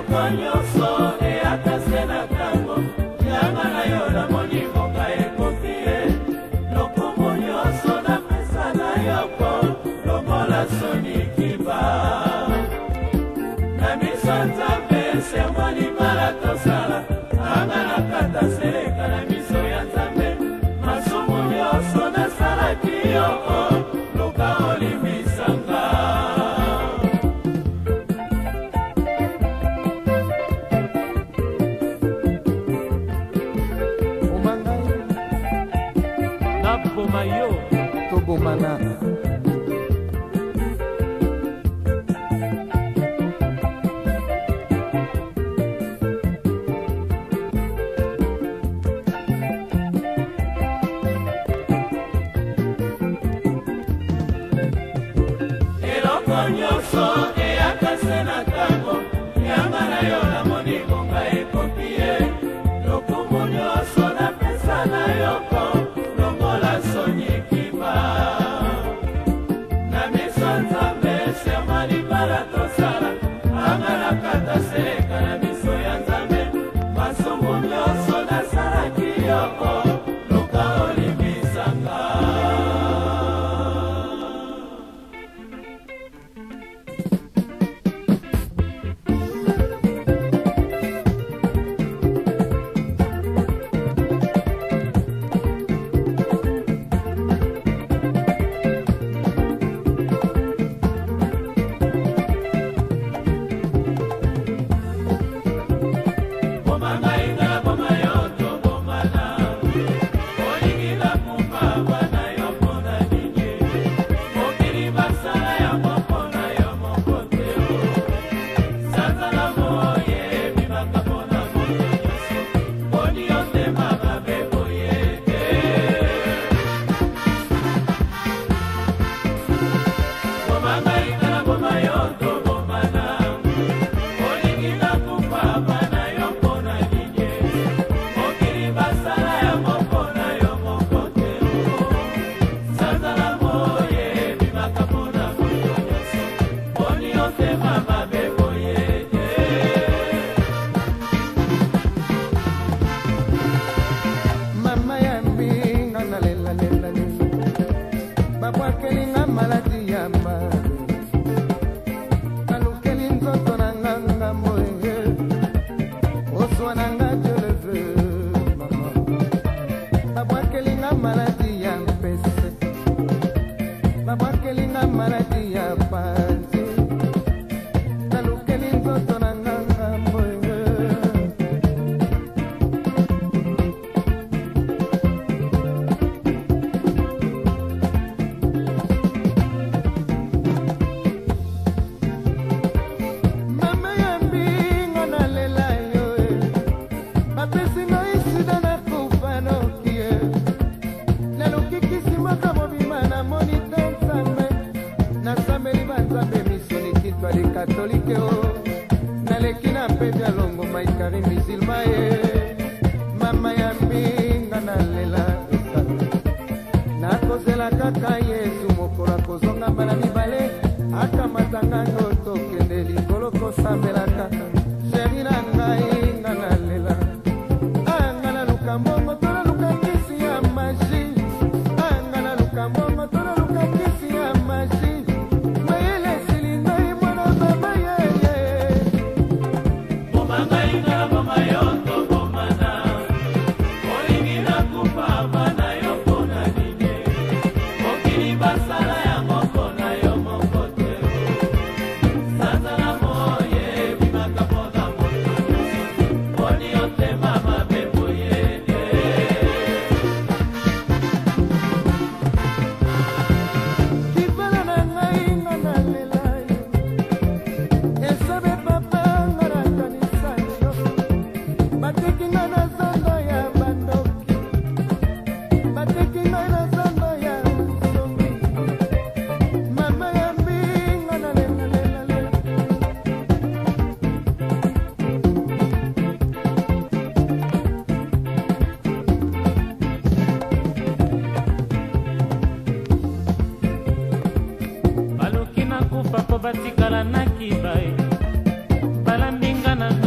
batikala na kibai balambinga na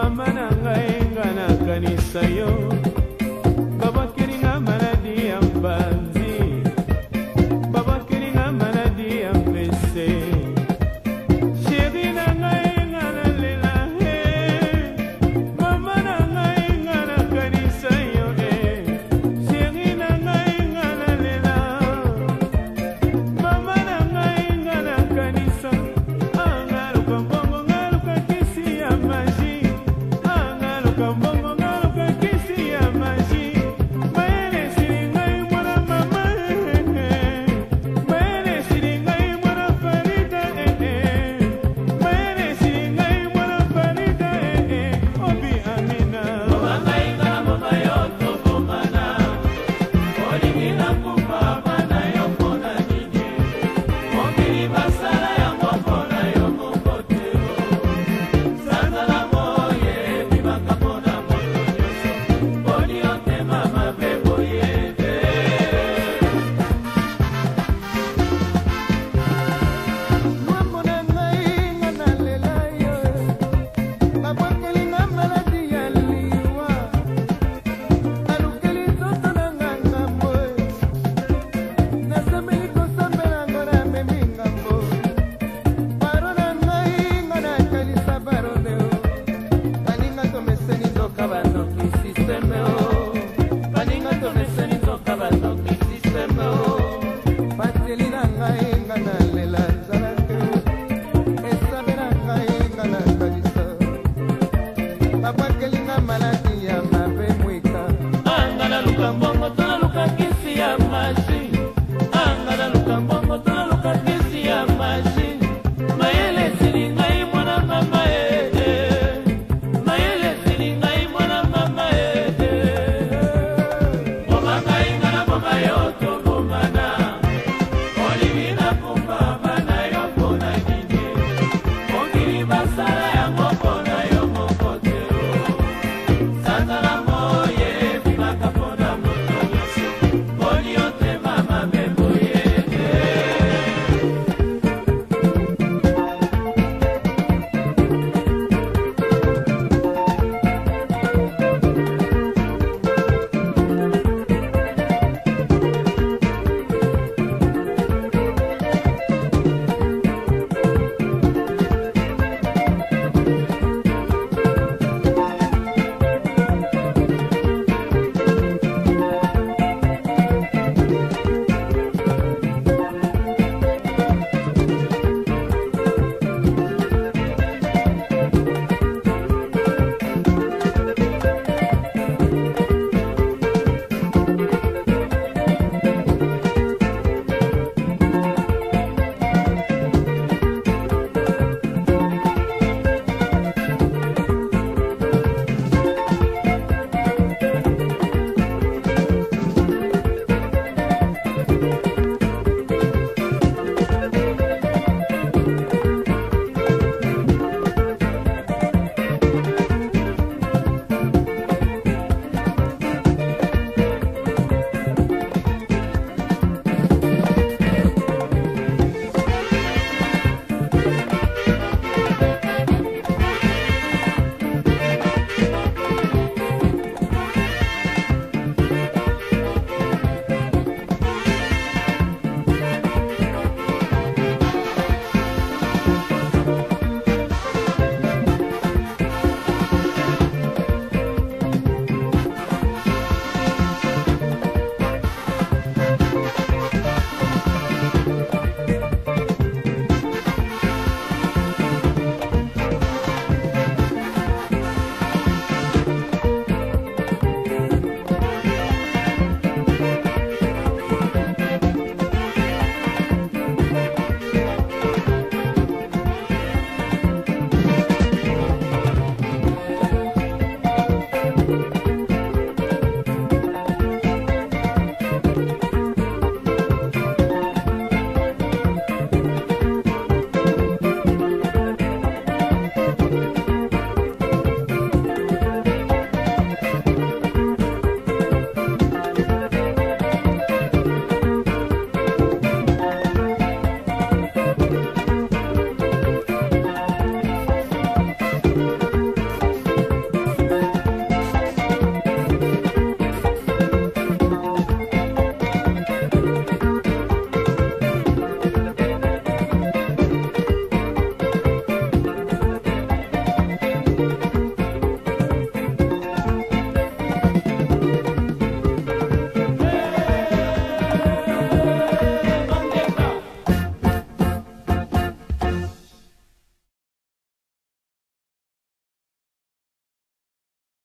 mama na ngai nga na kanisa yo babakeli nga maladi ya mbanzi babakeli nga maladi ya mpese sheri na ngai nga na lela he mama na ngai nga na kanisa yo sheri na ngai nga na lela mama na ngai nga na kanisa angaluka mbongo ngaluka kisi ya maji angaluka mbongo ngaluka kisi ya maji mayele siri ngai mwana mama mayele siri ngai mwana farida mayele siri ngai mwana farida obi amina mama ngai nga mama yo tokomana olingi na kumba bana yo mpona nini mokili basala yango mpona yo moko te sanzala moye bimaka mpona moto nyonso mponi yo tema mabe boye te Mambo na ngai nga na lela yo babwakeli nga maladi ya liwa alukeli nzoto na nga ngambo nasambeli kosambela ngo namemi ngambo baro na ngai nga nakalisa barone baninga tomeseni nzoka banoki sisteme